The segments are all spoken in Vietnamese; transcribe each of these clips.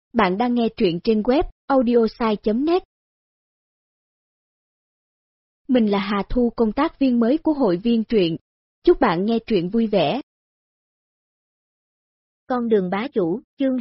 Bạn đang nghe truyện trên web audiosai.net. Mình là Hà Thu, công tác viên mới của hội viên truyện. Chúc bạn nghe truyện vui vẻ. Con đường bá chủ, chương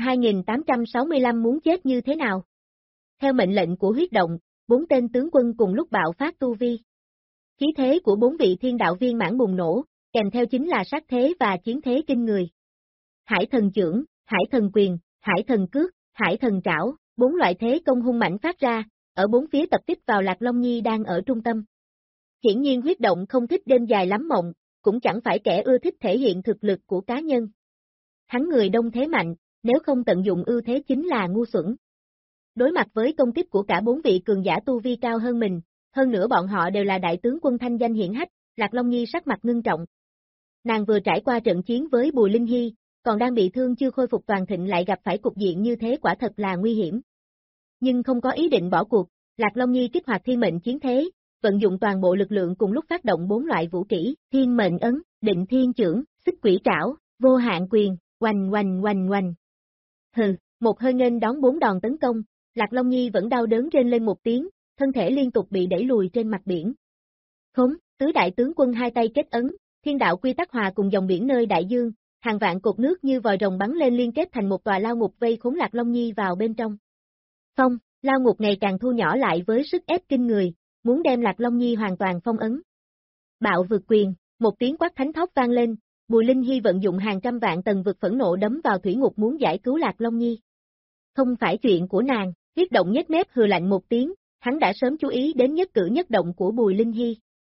2865 muốn chết như thế nào? Theo mệnh lệnh của huyết động, 4 tên tướng quân cùng lúc bạo phát tu vi. Khí thế của 4 vị thiên đạo viên mãn bùng nổ, kèm theo chính là sát thế và chiến thế kinh người. Hải thần chưởng, hải thần quyền, hải thần cước, hải thần trảo, 4 loại thế công hung mãnh phát ra, ở 4 phía tập kích vào Lạc Long Nhi đang ở trung tâm. Hiển nhiên huyết động không thích đêm dài lắm mộng, cũng chẳng phải kẻ ưa thích thể hiện thực lực của cá nhân. Hắn người đông thế mạnh, nếu không tận dụng ưu thế chính là ngu xuẩn. Đối mặt với công kích của cả 4 vị cường giả tu vi cao hơn mình, hơn nữa bọn họ đều là đại tướng quân thanh danh hiển hách, Lạc Long Nhi sắc mặt ngưng trọng. Nàng vừa trải qua trận chiến với Bùi Linh Hy, còn đang bị thương chưa khôi phục toàn thịnh lại gặp phải cục diện như thế quả thật là nguy hiểm. Nhưng không có ý định bỏ cuộc, Lạc Long Nhi kích hoạt thiên mệnh chiến thế, vận dụng toàn bộ lực lượng cùng lúc phát động 4 loại vũ kỹ, thiên mệnh ấn, định thiên chưởng, xích quỷ trảo, vô hạn quyền, oanh oanh oanh oanh. Hừ, một hơi nghênh đón 4 đòn tấn công, Lạc Long Nhi vẫn đau đớn rên lên một tiếng, thân thể liên tục bị đẩy lùi trên mặt biển. Khống, tứ đại tướng quân hai tay kết ấn, thiên đạo quy tắc hòa cùng dòng biển nơi đại dương, hàng vạn cột nước như vòi rồng bắn lên liên kết thành một tòa lao ngục vây khốn Lạc Long Nhi vào bên trong. Phong, lao ngục ngày càng thu nhỏ lại với sức ép kinh người, muốn đem Lạc Long Nhi hoàn toàn phong ấn. Bạo vực quyền, một tiếng quát thánh thót vang lên, Bùi Linh Hy vận dụng hàng trăm vạn tầng vực phẫn nộ đấm vào thủy ngục muốn giải cứu Lạc Long Nhi. Không phải chuyện của nàng, huyết động nhếch mép hừ lạnh một tiếng, hắn đã sớm chú ý đến nhất cử nhất động của Bùi Linh Hy.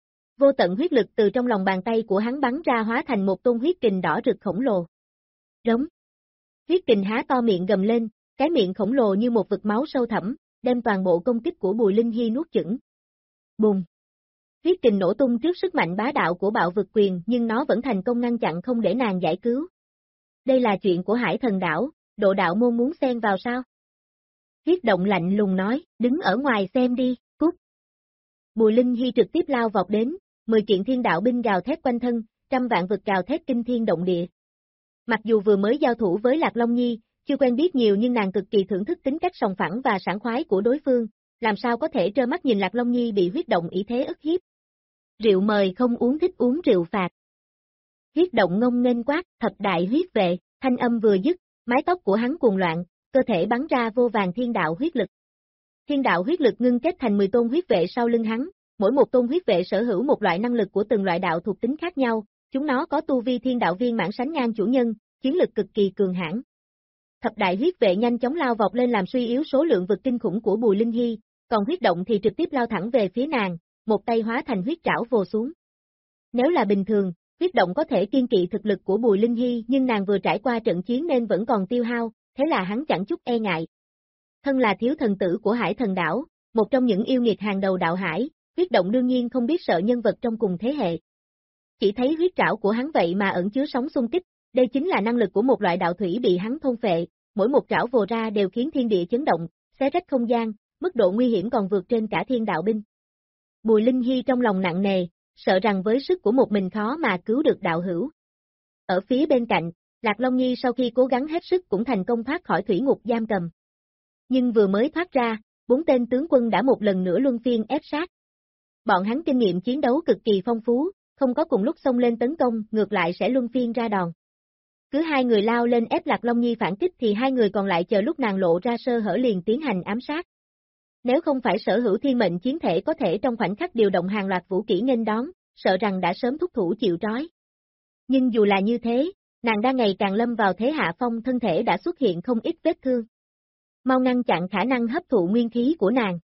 Vô tận huyết lực từ trong lòng bàn tay của hắn bắn ra hóa thành một tôn huyết kình đỏ rực khổng lồ. Rống. Huyết kình há to miệng gầm lên, cái miệng khổng lồ như một vực máu sâu thẳm, đem toàn bộ công kích của Bùi Linh Hy nuốt chửng. Bùng. Huyết kình nổ tung trước sức mạnh bá đạo của bạo vực quyền nhưng nó vẫn thành công ngăn chặn không để nàng giải cứu. Đây là chuyện của Hải Thần Đảo, Độ Đạo Môn muốn xen vào sao? Huyết động lạnh lùng nói, đứng ở ngoài xem đi, cút. Bùi Linh Hy trực tiếp lao vọt đến, 10 kiện thiên đạo binh gào thét quanh thân, trăm vạn vực gào thét kinh thiên động địa. Mặc dù vừa mới giao thủ với Lạc Long Nhi, chưa quen biết nhiều nhưng nàng cực kỳ thưởng thức tính cách sòng phẳng và sảng khoái của đối phương, làm sao có thể trơ mắt nhìn Lạc Long Nhi bị huyết động ý thế ức hiếp. Rượu mời không uống thích uống rượu phạt. Huyết động ngông nghênh quát, thập đại huyết vệ, thanh âm vừa dứt, mái tóc của hắn cuồng loạn, cơ thể bắn ra vô vàn thiên đạo huyết lực. Thiên đạo huyết lực ngưng kết thành 10 tôn huyết vệ sau lưng hắn, mỗi một tôn huyết vệ sở hữu một loại năng lực của từng loại đạo thuộc tính khác nhau, chúng nó có tu vi thiên đạo viên mãn sánh ngang chủ nhân, chiến lực cực kỳ cường hãn. Thập đại huyết vệ nhanh chóng lao vọt lên làm suy yếu số lượng vực kinh khủng của Bùi Linh Hy, còn huyết động thì trực tiếp lao thẳng về phía nàng, một tay hóa thành huyết trảo vồ xuống. Nếu là bình thường, huyết động có thể kiên kỵ thực lực của Bùi Linh Hy nhưng nàng vừa trải qua trận chiến nên vẫn còn tiêu hao, thế là hắn chẳng chút e ngại. Thân là thiếu thần tử của Hải Thần Đảo, một trong những yêu nghiệt hàng đầu đạo hải, huyết động đương nhiên không biết sợ nhân vật trong cùng thế hệ. Chỉ thấy huyết trảo của hắn vậy mà ẩn chứa sóng xung kích, đây chính là năng lực của một loại đạo thủy bị hắn thôn phệ, mỗi một trảo vồ ra đều khiến thiên địa chấn động, xé rách không gian, mức độ nguy hiểm còn vượt trên cả thiên đạo binh. Bùi Linh Hy trong lòng nặng nề, sợ rằng với sức của một mình khó mà cứu được đạo hữu. Ở phía bên cạnh, Lạc Long Nhi sau khi cố gắng hết sức cũng thành công thoát khỏi thủy ngục giam cầm. Nhưng vừa mới thoát ra, 4 tên tướng quân đã một lần nữa luân phiên ép sát. Bọn hắn kinh nghiệm chiến đấu cực kỳ phong phú, không có cùng lúc xông lên tấn công, ngược lại sẽ luân phiên ra đòn. Cứ 2 người lao lên ép Lạc Long Nhi phản kích thì 2 người còn lại chờ lúc nàng lộ ra sơ hở liền tiến hành ám sát. Nếu không phải sở hữu thiên mệnh chiến thể có thể trong khoảnh khắc điều động hàng loạt vũ kỹ nghênh đón, sợ rằng đã sớm thúc thủ chịu trói. Nhưng dù là như thế, nàng đang ngày càng lâm vào thế hạ phong, thân thể đã xuất hiện không ít vết thương. Mau ngăn chặn khả năng hấp thụ nguyên khí của nàng.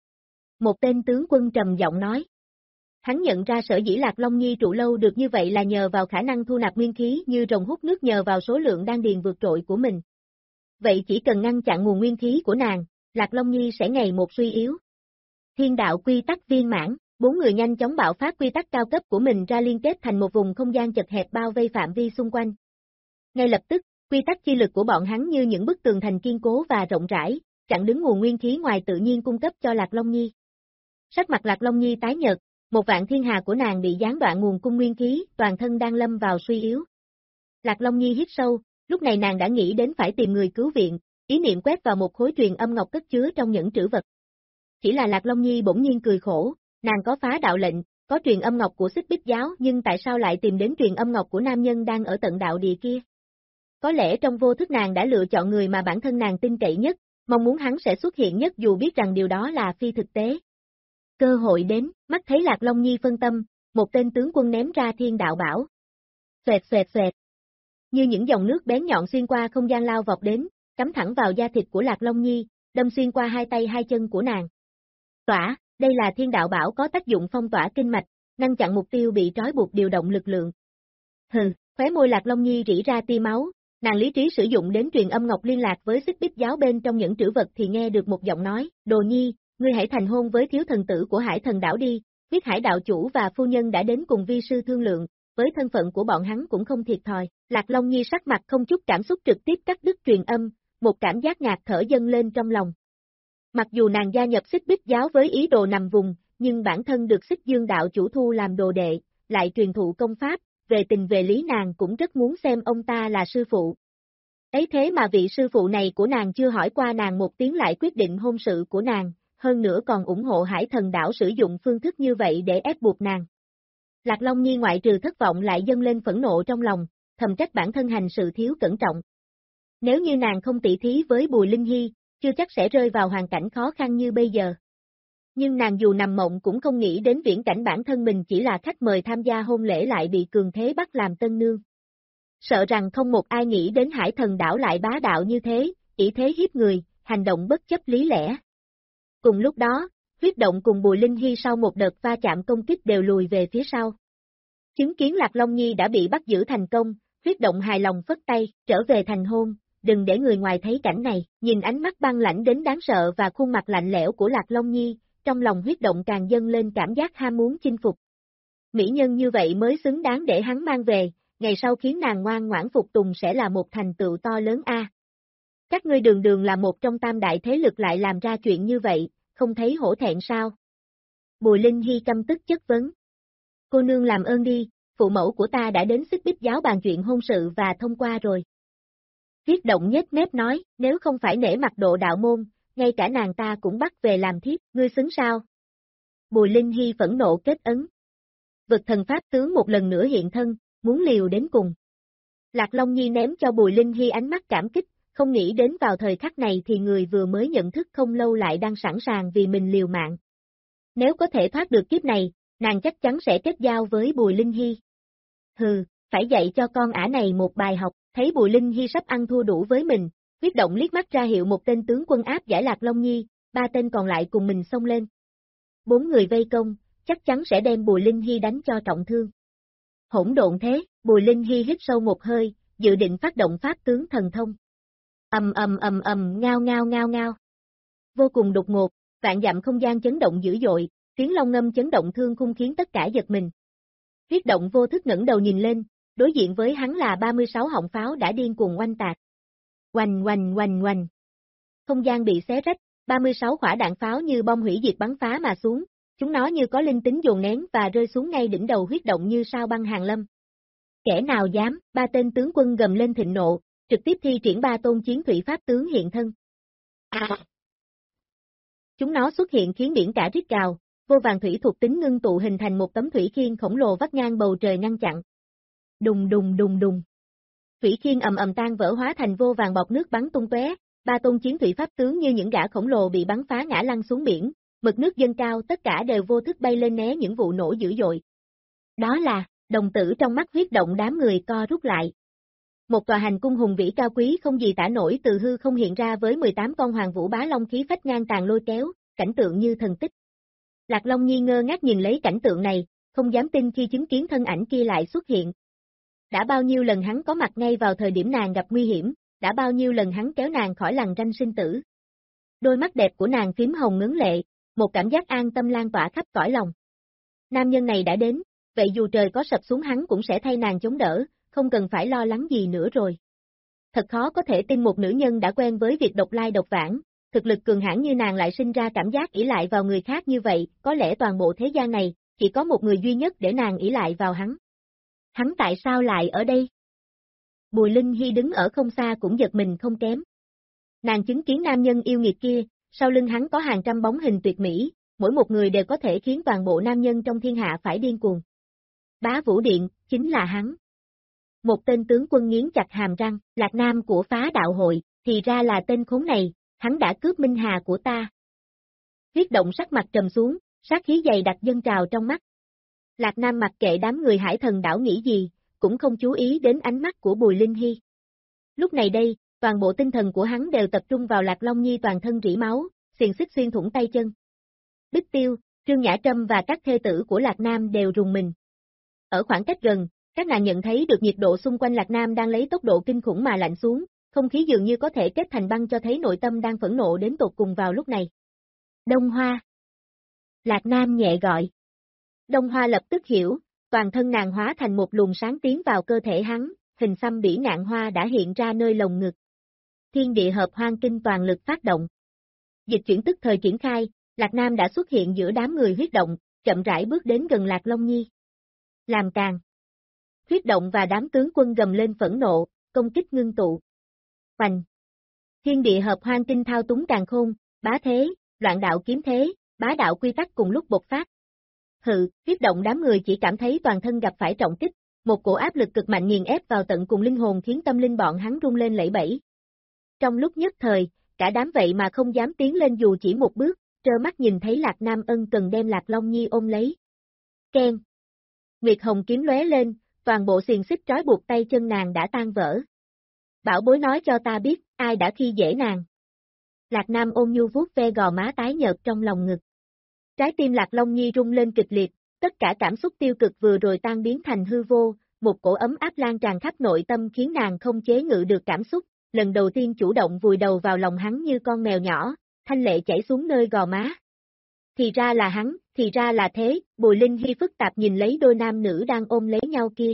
Một tên tướng quân trầm giọng nói. Hắn nhận ra sở dĩ Lạc Long Nhi trụ lâu được như vậy là nhờ vào khả năng thu nạp nguyên khí như rồng hút nước nhờ vào số lượng đan điền vượt trội của mình. Vậy chỉ cần ngăn chặn nguồn nguyên khí của nàng, Lạc Long Nhi sẽ ngày một suy yếu. Thiên đạo quy tắc viên mãn, 4 người nhanh chóng bạo phát quy tắc cao cấp của mình ra liên kết thành một vùng không gian chật hẹp bao vây phạm vi xung quanh. Ngay lập tức, quy tắc chi lực của bọn hắn như những bức tường thành kiên cố và rộng rãi, chặn đứng nguồn nguyên khí ngoài tự nhiên cung cấp cho Lạc Long Nhi. Sắc mặt Lạc Long Nhi tái nhợt, một vạn thiên hà của nàng bị gián đoạn nguồn cung nguyên khí, toàn thân đang lâm vào suy yếu. Lạc Long Nhi hít sâu, lúc này nàng đã nghĩ đến phải tìm người cứu viện, ý niệm quét vào một khối truyền âm ngọc cất chứa trong những trữ vật. Chỉ là Lạc Long Nhi bỗng nhiên cười khổ, nàng có phá đạo lệnh, có truyền âm ngọc của Xích Bích giáo nhưng tại sao lại tìm đến truyền âm ngọc của nam nhân đang ở tận đạo địa kia? Có lẽ trong vô thức nàng đã lựa chọn người mà bản thân nàng tin cậy nhất, mong muốn hắn sẽ xuất hiện nhất dù biết rằng điều đó là phi thực tế. Cơ hội đến, mắt thấy Lạc Long Nhi phân tâm, một tên tướng quân ném ra thiên đạo bảo. Xoẹt xoẹt xoẹt. Như những dòng nước bén nhọn xuyên qua không gian lao vọt đến, cắm thẳng vào da thịt của Lạc Long Nhi, đâm xuyên qua hai tay hai chân của nàng. Tỏa, đây là thiên đạo bảo có tác dụng phong tỏa kinh mạch, ngăn chặn mục tiêu bị trói buộc điều động lực lượng. Hừ, khóe môi Lạc Long Nhi rỉ ra tia máu, nàng lý trí sử dụng đến truyền âm ngọc liên lạc với Xích Bích giáo bên trong những trữ vật thì nghe được một giọng nói, Đồ Nhi, ngươi hãy thành hôn với thiếu thần tử của Hải Thần đảo đi, Huyết Hải đạo chủ và phu nhân đã đến cùng vi sư thương lượng, với thân phận của bọn hắn cũng không thiệt thòi. Lạc Long Nhi sắc mặt không chút cảm xúc trực tiếp cắt đứt truyền âm, một cảm giác ngạt thở dâng lên trong lòng. Mặc dù nàng gia nhập Xích Bích giáo với ý đồ nằm vùng, nhưng bản thân được Xích Dương đạo chủ thu làm đồ đệ, lại truyền thụ công pháp, về tình về lý nàng cũng rất muốn xem ông ta là sư phụ. Ấy thế mà vị sư phụ này của nàng chưa hỏi qua nàng một tiếng lại quyết định hôn sự của nàng, hơn nữa còn ủng hộ Hải Thần đảo sử dụng phương thức như vậy để ép buộc nàng. Lạc Long Nhi ngoại trừ thất vọng lại dâng lên phẫn nộ trong lòng, thầm trách bản thân hành sự thiếu cẩn trọng. Nếu như nàng không tỉ thí với Bùi Linh Hy, chưa chắc sẽ rơi vào hoàn cảnh khó khăn như bây giờ. Nhưng nàng dù nằm mộng cũng không nghĩ đến viễn cảnh bản thân mình chỉ là khách mời tham gia hôn lễ lại bị cường thế bắt làm tân nương. Sợ rằng không một ai nghĩ đến Hải Thần đảo lại bá đạo như thế, ỷ thế hiếp người, hành động bất chấp lý lẽ. Cùng lúc đó, Huyết Động cùng Bùi Linh Hy sau một đợt va chạm công kích đều lùi về phía sau. Chứng kiến Lạc Long Nhi đã bị bắt giữ thành công, Huyết Động hài lòng phất tay, trở về thành hôn, đừng để người ngoài thấy cảnh này, nhìn ánh mắt băng lãnh đến đáng sợ và khuôn mặt lạnh lẽo của Lạc Long Nhi, trong lòng Huyết Động càng dâng lên cảm giác ham muốn chinh phục. Mỹ nhân như vậy mới xứng đáng để hắn mang về, ngày sau khiến nàng ngoan ngoãn phục tùng sẽ là một thành tựu to lớn a. Các ngươi đường đường là một trong tam đại thế lực lại làm ra chuyện như vậy, không thấy hổ thẹn sao? Bùi Linh Hy căm tức chất vấn. Cô nương làm ơn đi, phụ mẫu của ta đã đến Xích Bích giáo bàn chuyện hôn sự và thông qua rồi. Huyết Động nhếch mép nói, nếu không phải nể mặt độ đạo môn, ngay cả nàng ta cũng bắt về làm thiếp, ngươi xứng sao? Bùi Linh Hy phẫn nộ kết ấn. Vực thần pháp tướng một lần nữa hiện thân, muốn liều đến cùng. Lạc Long Nhi ném cho Bùi Linh Hy ánh mắt cảm kích, không nghĩ đến vào thời khắc này thì người vừa mới nhận thức không lâu lại đang sẵn sàng vì mình liều mạng. Nếu có thể thoát được kiếp này, nàng chắc chắn sẽ kết giao với Bùi Linh Hy. Hừ, phải dạy cho con ả này một bài học, thấy Bùi Linh Hy sắp ăn thua đủ với mình, Huyết Động liếc mắt ra hiệu một tên tướng quân áp giải Lạc Long Nhi, ba tên còn lại cùng mình xông lên. 4 người vây công, chắc chắn sẽ đem Bùi Linh Hy đánh cho trọng thương. Hỗn độn thế, Bùi Linh Hy hít sâu một hơi, dự định phát động pháp tướng thần thông. Ngao ngao ngao ngao. Vô cùng đột ngột, vạn dặm không gian chấn động dữ dội, tiếng long ngâm chấn động thương khung khiến tất cả giật mình. Huyết Động vô thức ngẩng đầu nhìn lên, đối diện với hắn là 36 họng pháo đã điên cuồng oanh tạc. Oanh oanh oanh oanh. Không gian bị xé rách, 36 quả đạn pháo như bom hủy diệt bắn phá mà xuống, chúng nó như có linh tính dồn nén và rơi xuống ngay đỉnh đầu Huyết Động như sao băng hàng lâm. Kẻ nào dám, ba tên tướng quân gầm lên thịnh nộ, trực tiếp thi triển ba tôn chiến thủy pháp tướng hiện thân. Chúng nó xuất hiện khiến biển cả rít gào, vô vàng thủy thuộc tính ngưng tụ hình thành một tấm thủy khiên khổng lồ vắt ngang bầu trời ngăn chặn. Đùng đùng đùng đùng. Thủy khiên ầm ầm tan vỡ hóa thành vô vàng bọt nước bắn tung tóe, ba tôn chiến thủy pháp tướng như những gã khổng lồ bị bắn phá ngã lăn xuống biển, mực nước dâng cao tất cả đều vô thức bay lên né những vụ nổ dữ dội. Đó là, đồng tử trong mắt Huyết Động đám người co rút lại. Một tòa hành cung hùng vĩ cao quý không gì tả nổi từ hư không hiện ra với 18 con hoàng vũ bá long khí phách ngang tàn lôi kéo, cảnh tượng như thần tích. Lạc Long Nhi ngơ ngác nhìn lấy cảnh tượng này, không dám tin khi chứng kiến thân ảnh kia lại xuất hiện. Đã bao nhiêu lần hắn có mặt ngay vào thời điểm nàng gặp nguy hiểm, đã bao nhiêu lần hắn kéo nàng khỏi lằn ranh sinh tử. Đôi mắt đẹp của nàng phím hồng ngấn lệ, một cảm giác an tâm lan tỏa khắp cõi lòng. Nam nhân này đã đến, vậy dù trời có sập xuống hắn cũng sẽ thay nàng chống đỡ, không cần phải lo lắng gì nữa rồi. Thật khó có thể tin một nữ nhân đã quen với việc độc lai độc vãng, thực lực cường hãn như nàng lại sinh ra cảm giác ỷ lại vào người khác như vậy, có lẽ toàn bộ thế gian này, chỉ có một người duy nhất để nàng ỷ lại vào hắn. Hắn tại sao lại ở đây? Bùi Linh Hy đứng ở không xa cũng giật mình không kém. Nàng chứng kiến nam nhân yêu nghiệt kia, sau lưng hắn có hàng trăm bóng hình tuyệt mỹ, mỗi một người đều có thể khiến toàn bộ nam nhân trong thiên hạ phải điên cuồng. Bá Vũ Điện, chính là hắn. Một tên tướng quân nghiến chặt hàm răng, Lạc Nam của Phá Đạo Hội, thì ra là tên khốn này, hắn đã cướp Minh Hà của ta. Huyết Động sắc mặt trầm xuống, sát khí dày đặc dâng trào trong mắt. Lạc Nam mặc kệ đám người Hải Thần đảo nghĩ gì, cũng không chú ý đến ánh mắt của Bùi Linh Hy. Lúc này đây, toàn bộ tinh thần của hắn đều tập trung vào Lạc Long Nhi toàn thân rỉ máu, xiềng xích xuyên thủng tay chân. Bích Tiêu, Trương Nhã Trâm và các thê tử của Lạc Nam đều rùng mình. Ở khoảng cách gần, các nàng nhận thấy được nhiệt độ xung quanh Lạc Nam đang lấy tốc độ kinh khủng mà lạnh xuống, không khí dường như có thể kết thành băng cho thấy nội tâm đang phẫn nộ đến tột cùng vào lúc này. Đông Hoa. Lạc Nam nhẹ gọi. Đông Hoa lập tức hiểu, toàn thân nàng hóa thành một luồng sáng tiến vào cơ thể hắn, hình xăm bỉ ngạn hoa đã hiện ra nơi lồng ngực. Thiên địa hợp hoang kinh toàn lực phát động. Dịch chuyển tức thời triển khai, Lạc Nam đã xuất hiện giữa đám người huyết động, chậm rãi bước đến gần Lạc Long Nhi. Làm càng. Huyết động và đám tướng quân gầm lên phẫn nộ, công kích ngưng tụ. Hoành. Thiên địa hợp hoang kinh thao túng càn khôn, bá thế, loạn đạo kiếm thế, bá đạo quy tắc cùng lúc bộc phát. Hự, huyết động đám người chỉ cảm thấy toàn thân gặp phải trọng kích, một cổ áp lực cực mạnh nghiền ép vào tận cùng linh hồn khiến tâm linh bọn hắn rung lên lẩy bẩy. Trong lúc nhất thời, cả đám vậy mà không dám tiến lên dù chỉ một bước, trơ mắt nhìn thấy Lạc Nam ân cần đem Lạc Long Nhi ôm lấy. Keng. Nguyệt hồng kiếm lóe lên, toàn bộ xiềng xích trói buộc tay chân nàng đã tan vỡ. Bảo bối nói cho ta biết, ai đã khi dễ nàng. Lạc Nam ôn nhu vuốt ve gò má tái nhợt trong lòng ngực. Trái tim Lạc Long Nhi rung lên kịch liệt, tất cả cảm xúc tiêu cực vừa rồi tan biến thành hư vô, một cổ ấm áp lan tràn khắp nội tâm khiến nàng không chế ngự được cảm xúc, lần đầu tiên chủ động vùi đầu vào lòng hắn như con mèo nhỏ, thanh lệ chảy xuống nơi gò má. Thì ra là hắn, thì ra là thế, Bùi Linh Hy phức tạp nhìn lấy đôi nam nữ đang ôm lấy nhau kia.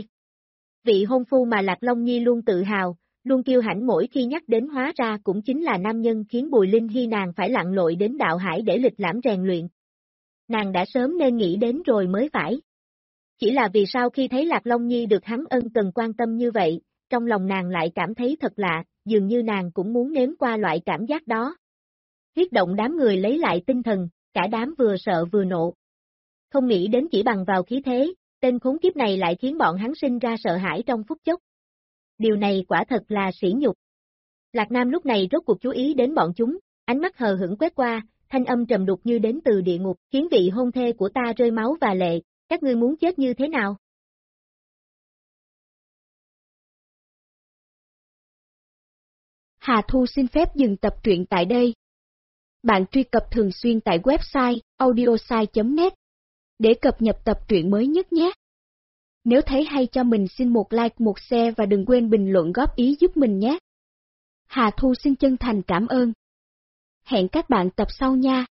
Vị hôn phu mà Lạc Long Nhi luôn tự hào, luôn kiêu hãnh mỗi khi nhắc đến hóa ra cũng chính là nam nhân khiến Bùi Linh Hy nàng phải lặn lội đến đạo hải để lịch lãm rèn luyện. Nàng đã sớm nên nghĩ đến rồi mới phải. Chỉ là vì sao khi thấy Lạc Long Nhi được hắn ân cần quan tâm như vậy, trong lòng nàng lại cảm thấy thật lạ, dường như nàng cũng muốn nếm qua loại cảm giác đó. Huyết động đám người lấy lại tinh thần, cả đám vừa sợ vừa nộ. Không nghĩ đến chỉ bằng vào khí thế, tên khốn kiếp này lại khiến bọn hắn sinh ra sợ hãi trong phút chốc. Điều này quả thật là sỉ nhục. Lạc Nam lúc này rốt cuộc chú ý đến bọn chúng, ánh mắt hờ hững quét qua, thanh âm trầm đục như đến từ địa ngục, khiến vị hôn thê của ta rơi máu và lệ, các ngươi muốn chết như thế nào? Hà Thu xin phép dừng tập truyện tại đây. Bạn truy cập thường xuyên tại website audiosai.net để cập nhật tập truyện mới nhất nhé. Nếu thấy hay cho mình xin một like, một share và đừng quên bình luận góp ý giúp mình nhé. Hà Thu xin chân thành cảm ơn. Hẹn các bạn tập sau nha.